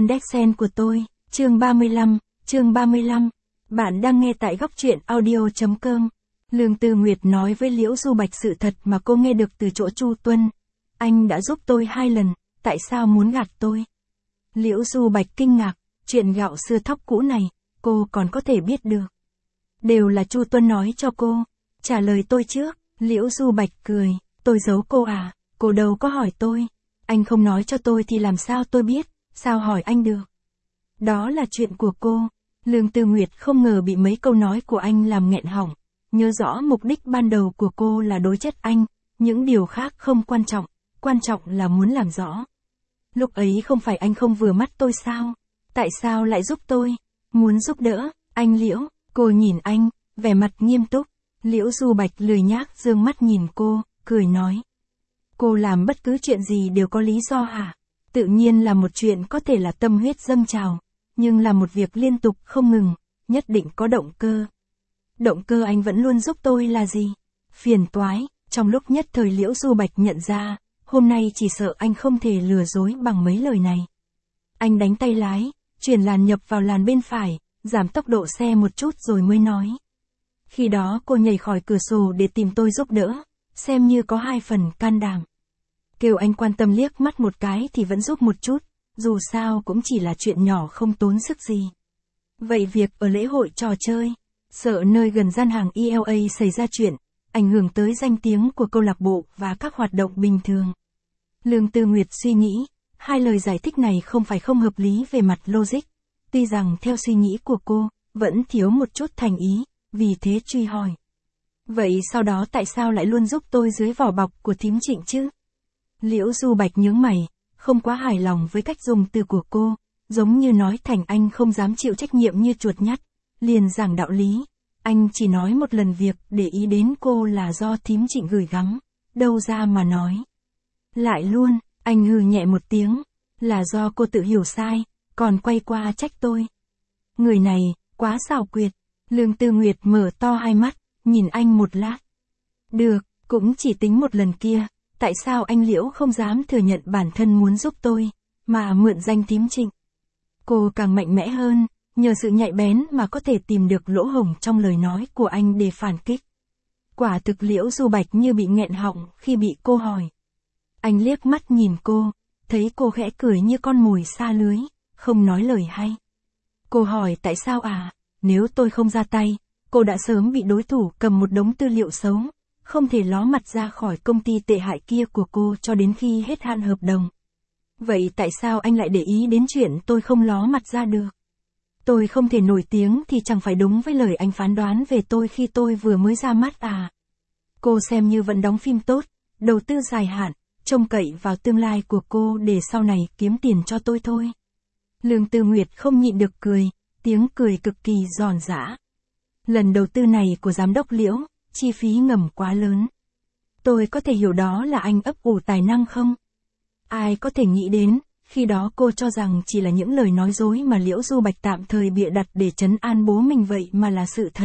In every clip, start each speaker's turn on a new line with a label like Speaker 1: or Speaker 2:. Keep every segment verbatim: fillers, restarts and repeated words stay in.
Speaker 1: Yandex.Sen của tôi, chương ba mươi lăm, chương ba mươi lăm. Bạn đang nghe tại góc truyện audio.com. Lương Tư Nguyệt nói với Liễu Du Bạch sự thật mà cô nghe được từ chỗ Chu Tuân. Anh đã giúp tôi hai lần, tại sao muốn gạt tôi? Liễu Du Bạch kinh ngạc, chuyện gạo xưa thóc cũ này, cô còn có thể biết được. Đều là Chu Tuân nói cho cô. Trả lời tôi trước, Liễu Du Bạch cười, tôi giấu cô à, cô đâu có hỏi tôi. Anh không nói cho tôi thì làm sao tôi biết, sao hỏi anh được. Đó là chuyện của cô. Lương Tư Nguyệt không ngờ bị mấy câu nói của anh làm nghẹn họng. Nhớ rõ mục đích ban đầu của cô là đối chất anh, những điều khác không quan trọng, quan trọng là muốn làm rõ. Lúc ấy không phải anh không vừa mắt tôi sao? Tại sao lại giúp tôi? Muốn giúp đỡ, anh Liễu, cô nhìn anh, vẻ mặt nghiêm túc. Liễu Du Bạch lười nhác dương mắt nhìn cô, cười nói. Cô làm bất cứ chuyện gì đều có lý do hả? Tự nhiên là một chuyện có thể là tâm huyết dâng trào, nhưng là một việc liên tục không ngừng, nhất định có động cơ. Động cơ anh vẫn luôn giúp tôi là gì? Phiền toái, trong lúc nhất thời Liễu Du Bạch nhận ra, hôm nay chỉ sợ anh không thể lừa dối bằng mấy lời này. Anh đánh tay lái, chuyển làn nhập vào làn bên phải, giảm tốc độ xe một chút rồi mới nói. Khi đó cô nhảy khỏi cửa sổ để tìm tôi giúp đỡ, xem như có hai phần can đảm. Kêu anh quan tâm liếc mắt một cái thì vẫn giúp một chút, dù sao cũng chỉ là chuyện nhỏ không tốn sức gì. Vậy việc ở lễ hội trò chơi, sợ nơi gần gian hàng e lờ a xảy ra chuyện, ảnh hưởng tới danh tiếng của câu lạc bộ và các hoạt động bình thường. Lương Tư Nguyệt suy nghĩ, hai lời giải thích này không phải không hợp lý về mặt logic, tuy rằng theo suy nghĩ của cô, vẫn thiếu một chút thành ý, vì thế truy hỏi. Vậy sau đó tại sao lại luôn giúp tôi dưới vỏ bọc của thím Trịnh chứ? Liễu Du Bạch nhướng mày, không quá hài lòng với cách dùng từ của cô, giống như nói thành anh không dám chịu trách nhiệm như chuột nhắt, liền giảng đạo lý. Anh chỉ nói một lần việc để ý đến cô là do thím Trịnh gửi gắm, đâu ra mà nói. Lại luôn, anh hừ nhẹ một tiếng, là do cô tự hiểu sai, còn quay qua trách tôi. Người này, quá xảo quyệt. Lương Tư Nguyệt mở to hai mắt, nhìn anh một lát. Được, cũng chỉ tính một lần kia, tại sao anh Liễu không dám thừa nhận bản thân muốn giúp tôi, mà mượn danh thím Trịnh? Cô càng mạnh mẽ hơn, nhờ sự nhạy bén mà có thể tìm được lỗ hổng trong lời nói của anh để phản kích. Quả thực Liễu Du Bạch như bị nghẹn họng khi bị cô hỏi. Anh liếc mắt nhìn cô, thấy cô khẽ cười như con mồi xa lưới, không nói lời hay. Cô hỏi tại sao à? Nếu tôi không ra tay, cô đã sớm bị đối thủ cầm một đống tư liệu xấu, không thể ló mặt ra khỏi công ty tệ hại kia của cô cho đến khi hết hạn hợp đồng. Vậy tại sao anh lại để ý đến chuyện tôi không ló mặt ra được? Tôi không thể nổi tiếng thì chẳng phải đúng với lời anh phán đoán về tôi khi tôi vừa mới ra mắt à? Cô xem như vẫn đóng phim tốt, đầu tư dài hạn, trông cậy vào tương lai của cô để sau này kiếm tiền cho tôi thôi. Lương Tư Nguyệt không nhịn được cười, tiếng cười cực kỳ giòn giã. Lần đầu tư này của giám đốc Liễu, chi phí ngầm quá lớn. Tôi có thể hiểu đó là anh ấp ủ tài năng không? Ai có thể nghĩ đến, khi đó cô cho rằng chỉ là những lời nói dối mà Liễu Du Bạch tạm thời bịa đặt để trấn an bố mình vậy mà là sự thật.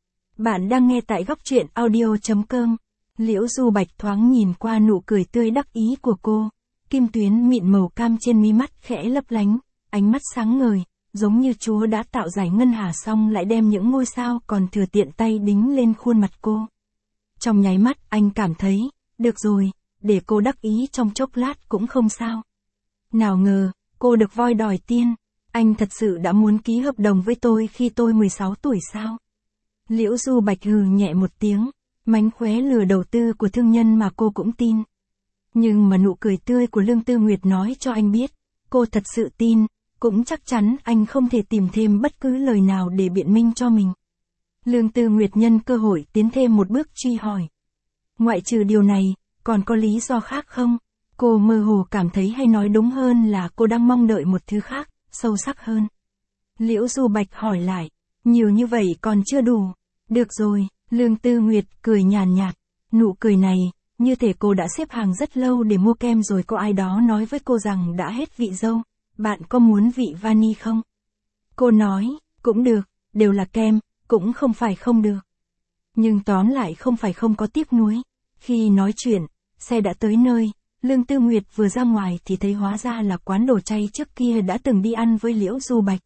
Speaker 1: Bạn đang nghe tại góc truyện audio.com. Liễu Du Bạch thoáng nhìn qua nụ cười tươi đắc ý của cô, kim tuyến mịn màu cam trên mí mắt khẽ lấp lánh, ánh mắt sáng ngời, giống như Chúa đã tạo giải ngân hà xong lại đem những ngôi sao còn thừa tiện tay đính lên khuôn mặt cô. Trong nháy mắt anh cảm thấy, được rồi, để cô đắc ý trong chốc lát cũng không sao. Nào ngờ, cô được voi đòi tiên, anh thật sự đã muốn ký hợp đồng với tôi khi tôi mười sáu tuổi sao? Liễu Du Bạch hừ nhẹ một tiếng, mánh khóe lừa đầu tư của thương nhân mà cô cũng tin. Nhưng mà nụ cười tươi của Lương Tư Nguyệt nói cho anh biết, cô thật sự tin, cũng chắc chắn anh không thể tìm thêm bất cứ lời nào để biện minh cho mình. Lương Tư Nguyệt nhân cơ hội tiến thêm một bước truy hỏi. Ngoại trừ điều này, còn có lý do khác không? Cô mơ hồ cảm thấy hay nói đúng hơn là cô đang mong đợi một thứ khác, sâu sắc hơn. Liễu Du Bạch hỏi lại, nhiều như vậy còn chưa đủ. Được rồi, Lương Tư Nguyệt cười nhàn nhạt, nụ cười này, như thể cô đã xếp hàng rất lâu để mua kem rồi có ai đó nói với cô rằng đã hết vị dâu. Bạn có muốn vị vani không? Cô nói, cũng được, đều là kem, cũng không phải không được. Nhưng tóm lại không phải không có tiếc nuối. Khi nói chuyện, xe đã tới nơi, Lương Tư Nguyệt vừa ra ngoài thì thấy hóa ra là quán đồ chay trước kia đã từng đi ăn với Liễu Du Bạch.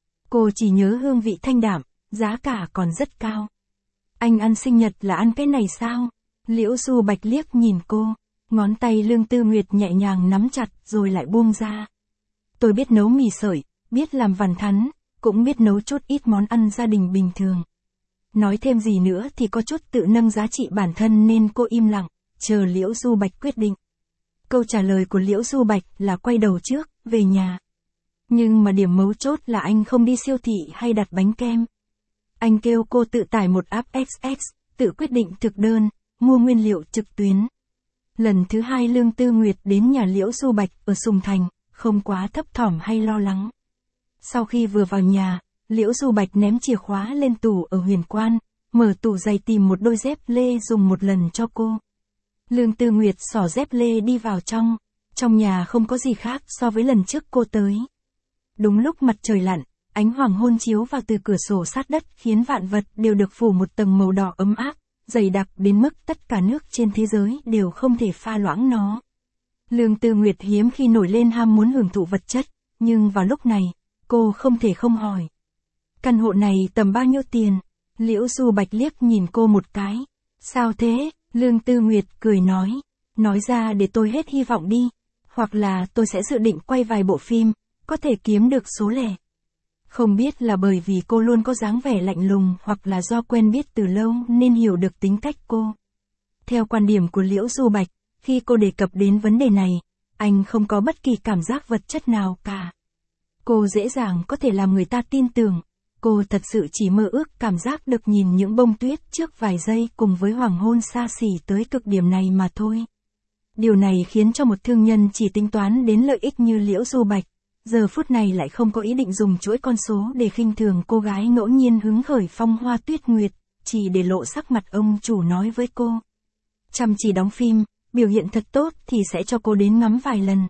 Speaker 1: Cô chỉ nhớ hương vị thanh đạm, giá cả còn rất cao. Anh ăn sinh nhật là ăn cái này sao? Liễu Du Bạch liếc nhìn cô, ngón tay Lương Tư Nguyệt nhẹ nhàng nắm chặt rồi lại buông ra. Tôi biết nấu mì sợi, biết làm vằn thắn, cũng biết nấu chút ít món ăn gia đình bình thường. Nói thêm gì nữa thì có chút tự nâng giá trị bản thân nên cô im lặng, chờ Liễu Du Bạch quyết định. Câu trả lời của Liễu Du Bạch là quay đầu trước, về nhà. Nhưng mà điểm mấu chốt là anh không đi siêu thị hay đặt bánh kem. Anh kêu cô tự tải một app ích ích, tự quyết định thực đơn, mua nguyên liệu trực tuyến. Lần thứ hai Lương Tư Nguyệt đến nhà Liễu Du Bạch ở Sùng Thành, không quá thấp thỏm hay lo lắng. Sau khi vừa vào nhà, Liễu Du Bạch ném chìa khóa lên tủ ở Huyền Quan, mở tủ giày tìm một đôi dép lê dùng một lần cho cô. Lương Tư Nguyệt xỏ dép lê đi vào trong. Trong nhà không có gì khác so với lần trước cô tới. Đúng lúc mặt trời lặn, ánh hoàng hôn chiếu vào từ cửa sổ sát đất khiến vạn vật đều được phủ một tầng màu đỏ ấm áp, dày đặc đến mức tất cả nước trên thế giới đều không thể pha loãng nó. Lương Tư Nguyệt hiếm khi nổi lên ham muốn hưởng thụ vật chất, nhưng vào lúc này, cô không thể không hỏi. Căn hộ này tầm bao nhiêu tiền? Liễu Du Bạch liếc nhìn cô một cái. Sao thế? Lương Tư Nguyệt cười nói. Nói ra để tôi hết hy vọng đi. Hoặc là tôi sẽ dự định quay vài bộ phim, có thể kiếm được số lẻ. Không biết là bởi vì cô luôn có dáng vẻ lạnh lùng hoặc là do quen biết từ lâu nên hiểu được tính cách cô. Theo quan điểm của Liễu Du Bạch, khi cô đề cập đến vấn đề này, anh không có bất kỳ cảm giác vật chất nào cả. Cô dễ dàng có thể làm người ta tin tưởng. Cô thật sự chỉ mơ ước cảm giác được nhìn những bông tuyết trước vài giây cùng với hoàng hôn xa xỉ tới cực điểm này mà thôi. Điều này khiến cho một thương nhân chỉ tính toán đến lợi ích như Liễu Du Bạch, giờ phút này lại không có ý định dùng chuỗi con số để khinh thường cô gái ngẫu nhiên hứng khởi phong hoa tuyết nguyệt, chỉ để lộ sắc mặt ông chủ nói với cô. Chăm chỉ đóng phim, biểu hiện thật tốt thì sẽ cho cô đến ngắm vài lần.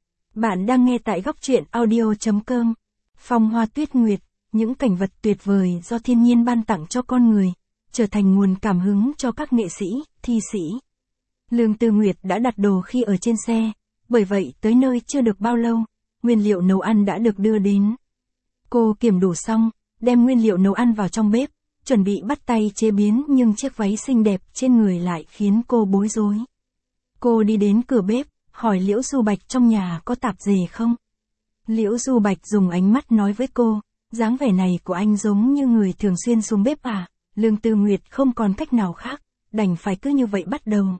Speaker 1: Bạn đang nghe tại góc truyện audio chấm com. Phong hoa tuyết nguyệt, những cảnh vật tuyệt vời do thiên nhiên ban tặng cho con người, trở thành nguồn cảm hứng cho các nghệ sĩ, thi sĩ. Lương Tư Nguyệt đã đặt đồ khi ở trên xe, bởi vậy tới nơi chưa được bao lâu, nguyên liệu nấu ăn đã được đưa đến. Cô kiểm đủ xong, đem nguyên liệu nấu ăn vào trong bếp, chuẩn bị bắt tay chế biến nhưng chiếc váy xinh đẹp trên người lại khiến cô bối rối. Cô đi đến cửa bếp, hỏi Liễu Du Bạch trong nhà có tạp dề không? Liễu Du Bạch dùng ánh mắt nói với cô, dáng vẻ này của anh giống như người thường xuyên xuống bếp à? Lương Tư Nguyệt không còn cách nào khác, đành phải cứ như vậy bắt đầu.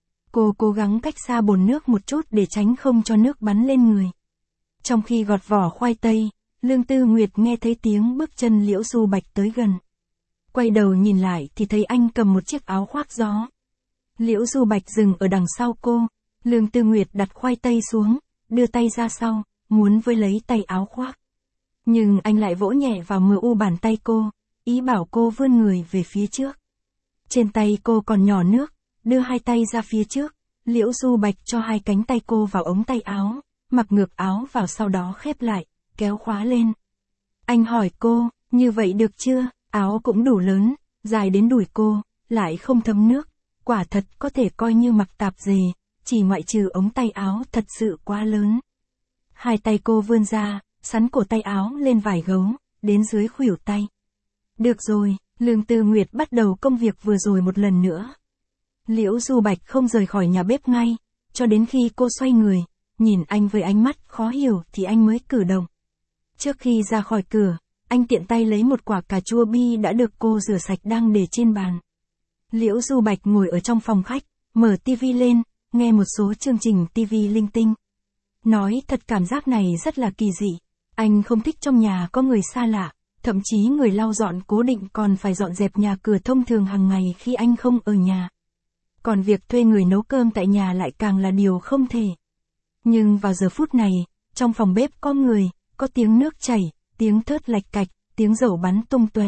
Speaker 1: Cô cố gắng cách xa bồn nước một chút để tránh không cho nước bắn lên người. Trong khi gọt vỏ khoai tây, Lương Tư Nguyệt nghe thấy tiếng bước chân Liễu Du Bạch tới gần. Quay đầu nhìn lại thì thấy anh cầm một chiếc áo khoác gió. Liễu Du Bạch dừng ở đằng sau cô, Lương Tư Nguyệt đặt khoai tây xuống, đưa tay ra sau, muốn với lấy tay áo khoác. Nhưng anh lại vỗ nhẹ vào mờ u bàn tay cô, ý bảo cô vươn người về phía trước. Trên tay cô còn nhỏ nước, đưa hai tay ra phía trước, Liễu Du Bạch cho hai cánh tay cô vào ống tay áo, mặc ngược áo vào sau đó khép lại, kéo khóa lên. Anh hỏi cô, như vậy được chưa? Áo cũng đủ lớn, dài đến đùi cô, lại không thấm nước, quả thật có thể coi như mặc tạp dề, chỉ ngoại trừ ống tay áo thật sự quá lớn. Hai tay cô vươn ra, sắn cổ tay áo lên vài gấu, đến dưới khuỷu tay. Được rồi, Lương Tư Nguyệt bắt đầu công việc vừa rồi một lần nữa. Liễu Du Bạch không rời khỏi nhà bếp ngay, cho đến khi cô xoay người, nhìn anh với ánh mắt khó hiểu thì anh mới cử động. Trước khi ra khỏi cửa, anh tiện tay lấy một quả cà chua bi đã được cô rửa sạch đang để trên bàn. Liễu Du Bạch ngồi ở trong phòng khách, mở tivi lên, nghe một số chương trình tivi linh tinh. Nói thật cảm giác này rất là kỳ dị. Anh không thích trong nhà có người xa lạ, thậm chí người lau dọn cố định còn phải dọn dẹp nhà cửa thông thường hàng ngày khi anh không ở nhà. Còn việc thuê người nấu cơm tại nhà lại càng là điều không thể. Nhưng vào giờ phút này, trong phòng bếp có người, có tiếng nước chảy, tiếng thớt lạch cạch, tiếng dầu bắn tung tóe.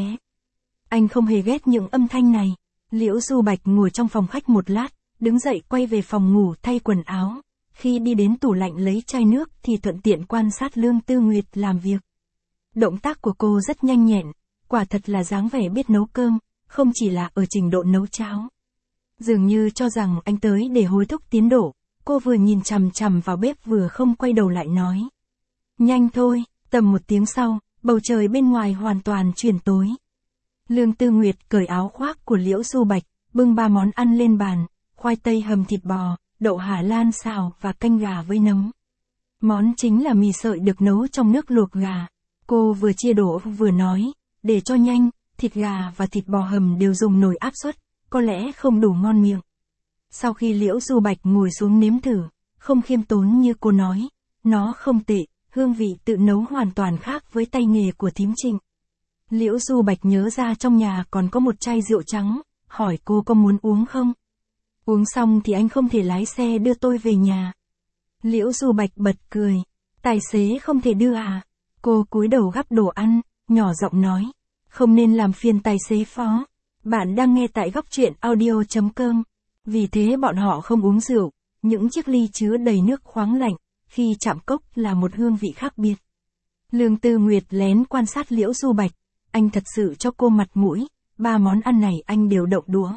Speaker 1: Anh không hề ghét những âm thanh này. Liễu Du Bạch ngồi trong phòng khách một lát, đứng dậy quay về phòng ngủ thay quần áo. Khi đi đến tủ lạnh lấy chai nước thì thuận tiện quan sát Lương Tư Nguyệt làm việc. Động tác của cô rất nhanh nhẹn, quả thật là dáng vẻ biết nấu cơm, không chỉ là ở trình độ nấu cháo. Dường như cho rằng anh tới để hối thúc tiến độ, Cô vừa nhìn chằm chằm vào bếp vừa không quay đầu lại nói. Nhanh thôi, tầm một tiếng sau, bầu trời bên ngoài hoàn toàn chuyển tối. Lương Tư Nguyệt cởi áo khoác của Liễu Du Bạch, bưng ba món ăn lên bàn, khoai tây hầm thịt bò, đậu Hà Lan xào và canh gà với nấm. Món chính là mì sợi được nấu trong nước luộc gà. Cô vừa chia đũa vừa nói, để cho nhanh, thịt gà và thịt bò hầm đều dùng nồi áp suất, có lẽ không đủ ngon miệng. Sau khi Liễu Du Bạch ngồi xuống nếm thử, không khiêm tốn như cô nói, nó không tệ, hương vị tự nấu hoàn toàn khác với tay nghề của thím Trịnh. Liễu Du Bạch nhớ ra trong nhà còn có một chai rượu trắng, hỏi cô có muốn uống không? Uống xong thì anh không thể lái xe đưa tôi về nhà. Liễu Du Bạch bật cười, tài xế không thể đưa à? Cô cúi đầu gắp đồ ăn, nhỏ giọng nói, không nên làm phiền tài xế phó. Bạn đang nghe tại góc truyện audio.com. Vì thế bọn họ không uống rượu, những chiếc ly chứa đầy nước khoáng lạnh, khi chạm cốc là một hương vị khác biệt. Lương Tư Nguyệt lén quan sát Liễu Du Bạch, anh thật sự cho cô mặt mũi, ba món ăn này anh đều động đũa.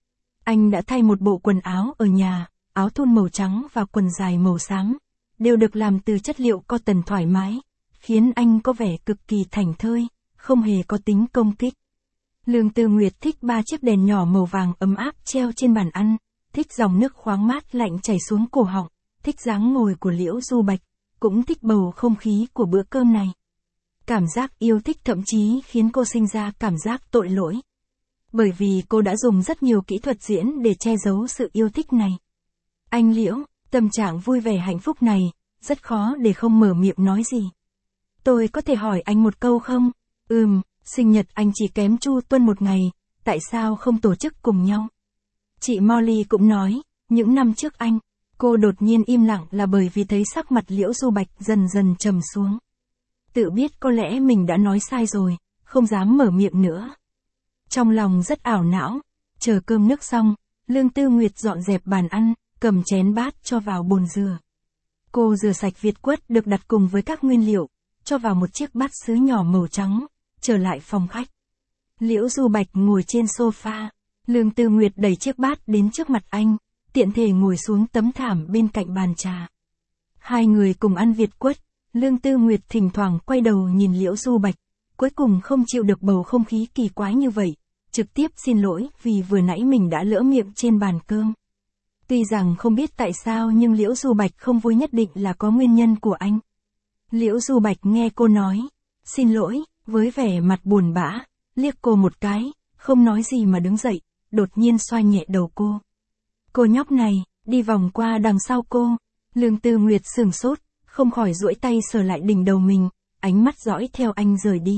Speaker 1: Anh đã thay một bộ quần áo ở nhà, áo thun màu trắng và quần dài màu xám, đều được làm từ chất liệu cotton thoải mái, khiến anh có vẻ cực kỳ thảnh thơi, không hề có tính công kích. Lương Tư Nguyệt thích ba chiếc đèn nhỏ màu vàng ấm áp treo trên bàn ăn, thích dòng nước khoáng mát lạnh chảy xuống cổ họng, thích dáng ngồi của Liễu Du Bạch, cũng thích bầu không khí của bữa cơm này. Cảm giác yêu thích thậm chí khiến cô sinh ra cảm giác tội lỗi. Bởi vì cô đã dùng rất nhiều kỹ thuật diễn để che giấu sự yêu thích này. Anh Liễu, tâm trạng vui vẻ hạnh phúc này, rất khó để không mở miệng nói gì. Tôi có thể hỏi anh một câu không? Ừm, sinh nhật anh chỉ kém Chu Tuân một ngày, tại sao không tổ chức cùng nhau? Chị Molly cũng nói, những năm trước anh, cô đột nhiên im lặng là bởi vì thấy sắc mặt Liễu Du Bạch dần dần trầm xuống. Tự biết có lẽ mình đã nói sai rồi, không dám mở miệng nữa. Trong lòng rất ảo não, chờ cơm nước xong, Lương Tư Nguyệt dọn dẹp bàn ăn, cầm chén bát cho vào bồn rửa. Cô rửa sạch việt quất được đặt cùng với các nguyên liệu, cho vào một chiếc bát sứ nhỏ màu trắng, trở lại phòng khách. Liễu Du Bạch ngồi trên sofa, Lương Tư Nguyệt đẩy chiếc bát đến trước mặt anh, tiện thể ngồi xuống tấm thảm bên cạnh bàn trà. Hai người cùng ăn việt quất, Lương Tư Nguyệt thỉnh thoảng quay đầu nhìn Liễu Du Bạch, cuối cùng không chịu được bầu không khí kỳ quái như vậy, trực tiếp xin lỗi vì vừa nãy mình đã lỡ miệng trên bàn cơm. Tuy rằng không biết tại sao nhưng Liễu Du Bạch không vui nhất định là có nguyên nhân của anh. Liễu Du Bạch nghe cô nói, xin lỗi, với vẻ mặt buồn bã, liếc cô một cái, không nói gì mà đứng dậy, đột nhiên xoa nhẹ đầu cô. Cô nhóc này, đi vòng qua đằng sau cô. Lương Tư Nguyệt sửng sốt, không khỏi duỗi tay sờ lại đỉnh đầu mình, ánh mắt dõi theo anh rời đi.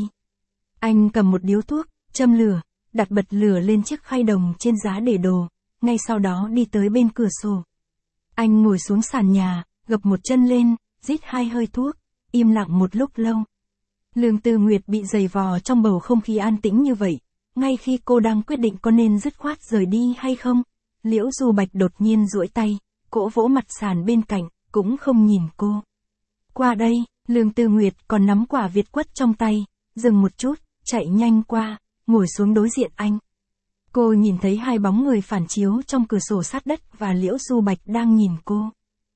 Speaker 1: Anh cầm một điếu thuốc, châm lửa, đặt bật lửa lên chiếc khay đồng trên giá để đồ, ngay sau đó đi tới bên cửa sổ. Anh ngồi xuống sàn nhà, gập một chân lên, rít hai hơi thuốc, im lặng một lúc lâu. Lương Tư Nguyệt bị giày vò trong bầu không khí an tĩnh như vậy, ngay khi cô đang quyết định có nên dứt khoát rời đi hay không, Liễu Du Bạch đột nhiên duỗi tay, cỗ vỗ mặt sàn bên cạnh, cũng không nhìn cô. Qua đây, Lương Tư Nguyệt còn nắm quả việt quất trong tay, dừng một chút, chạy nhanh qua, ngồi xuống đối diện anh. Cô nhìn thấy hai bóng người phản chiếu trong cửa sổ sát đất và Liễu Du Bạch đang nhìn cô.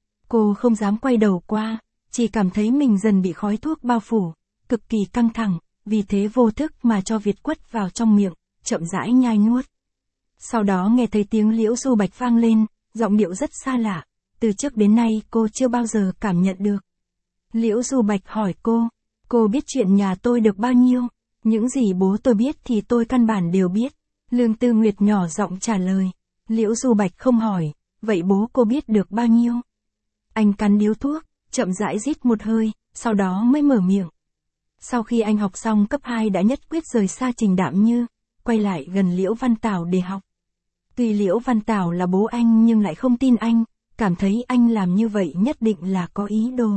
Speaker 1: Cô không dám quay đầu qua, chỉ cảm thấy mình dần bị khói thuốc bao phủ, cực kỳ căng thẳng, vì thế vô thức mà cho việt quất vào trong miệng, chậm rãi nhai nuốt. Sau đó nghe thấy tiếng Liễu Du Bạch vang lên, giọng điệu rất xa lạ, từ trước đến nay cô chưa bao giờ cảm nhận được. Liễu Du Bạch hỏi cô, cô biết chuyện nhà tôi được bao nhiêu? Những gì bố tôi biết thì tôi căn bản đều biết. Lương Tư Nguyệt nhỏ giọng trả lời. Liễu Du Bạch không hỏi, vậy bố cô biết được bao nhiêu? Anh cắn điếu thuốc, chậm rãi rít một hơi, sau đó mới mở miệng. Sau khi anh học xong cấp hai đã nhất quyết rời xa Trình Đạm Như, quay lại gần Liễu Văn Tảo để học. Tuy Liễu Văn Tảo là bố anh nhưng lại không tin anh, cảm thấy anh làm như vậy nhất định là có ý đồ.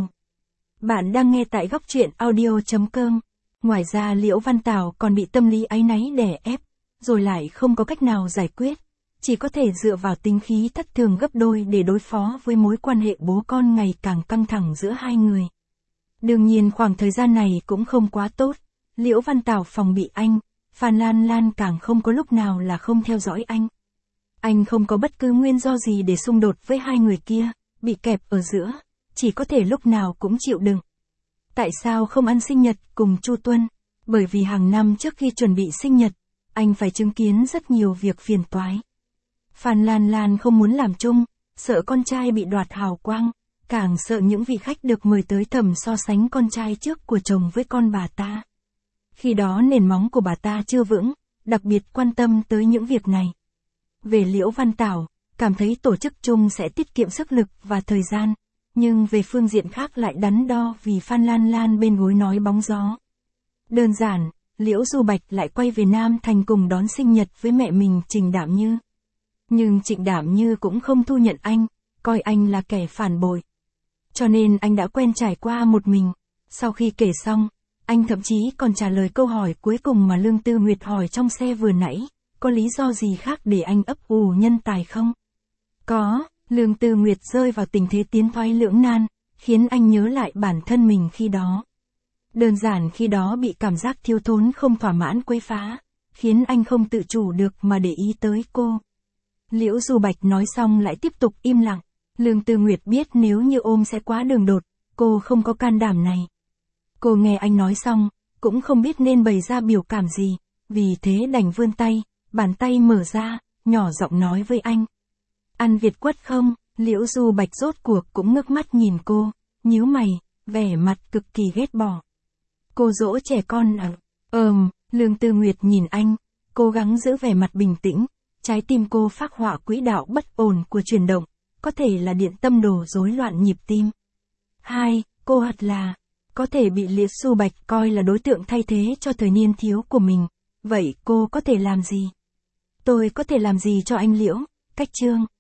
Speaker 1: Bạn đang nghe tại góc truyện audio.com. Ngoài ra Liễu Văn Tảo còn bị tâm lý áy náy đè ép, rồi lại không có cách nào giải quyết, chỉ có thể dựa vào tính khí thất thường gấp đôi để đối phó với mối quan hệ bố con ngày càng căng thẳng giữa hai người. Đương nhiên khoảng thời gian này cũng không quá tốt, Liễu Văn Tảo phòng bị anh, Phan Lan Lan càng không có lúc nào là không theo dõi anh. Anh không có bất cứ nguyên do gì để xung đột với hai người kia, bị kẹp ở giữa, chỉ có thể lúc nào cũng chịu đựng. Tại sao không ăn sinh nhật cùng Chu Tuân? Bởi vì hàng năm trước khi chuẩn bị sinh nhật, anh phải chứng kiến rất nhiều việc phiền toái. Phan Lan Lan không muốn làm chung, sợ con trai bị đoạt hào quang, càng sợ những vị khách được mời tới thầm so sánh con trai trước của chồng với con bà ta. Khi đó nền móng của bà ta chưa vững, đặc biệt quan tâm tới những việc này. Về Liễu Văn Tảo, cảm thấy tổ chức chung sẽ tiết kiệm sức lực và thời gian, nhưng về phương diện khác lại đắn đo vì Phan Lan Lan bên gối nói bóng gió. Đơn giản, Liễu Du Bạch lại quay về Nam Thành cùng đón sinh nhật với mẹ mình Trình Đạm Như. Nhưng Trịnh Đạm Như cũng không thu nhận anh, coi anh là kẻ phản bội. Cho nên anh đã quen trải qua một mình. Sau khi kể xong, anh thậm chí còn trả lời câu hỏi cuối cùng mà Lương Tư Nguyệt hỏi trong xe vừa nãy, có lý do gì khác để anh ấp ủ nhân tài không? Có, Lương Tư Nguyệt rơi vào tình thế tiến thoái lưỡng nan, khiến anh nhớ lại bản thân mình khi đó. Đơn giản khi đó bị cảm giác thiếu thốn không thỏa mãn quấy phá, khiến anh không tự chủ được mà để ý tới cô. Liễu Du Bạch nói xong lại tiếp tục im lặng. Lương Tư Nguyệt biết nếu như ôm sẽ quá đường đột, cô không có can đảm này. Cô nghe anh nói xong, cũng không biết nên bày ra biểu cảm gì, vì thế đành vươn tay, bàn tay mở ra, nhỏ giọng nói với anh. Ăn Việt quất không? Liễu Du Bạch rốt cuộc cũng ngước mắt nhìn cô, nhíu mày, vẻ mặt cực kỳ ghét bỏ. Cô dỗ trẻ con à? Ờm, Lương Tư Nguyệt nhìn anh, cố gắng giữ vẻ mặt bình tĩnh, trái tim cô phác họa quỹ đạo bất ổn của chuyển động, có thể là điện tâm đồ rối loạn nhịp tim. Hai, cô thật là, có thể bị Liễu Du Bạch coi là đối tượng thay thế cho thời niên thiếu của mình, vậy cô có thể làm gì? Tôi có thể làm gì cho anh Liễu? Cách chương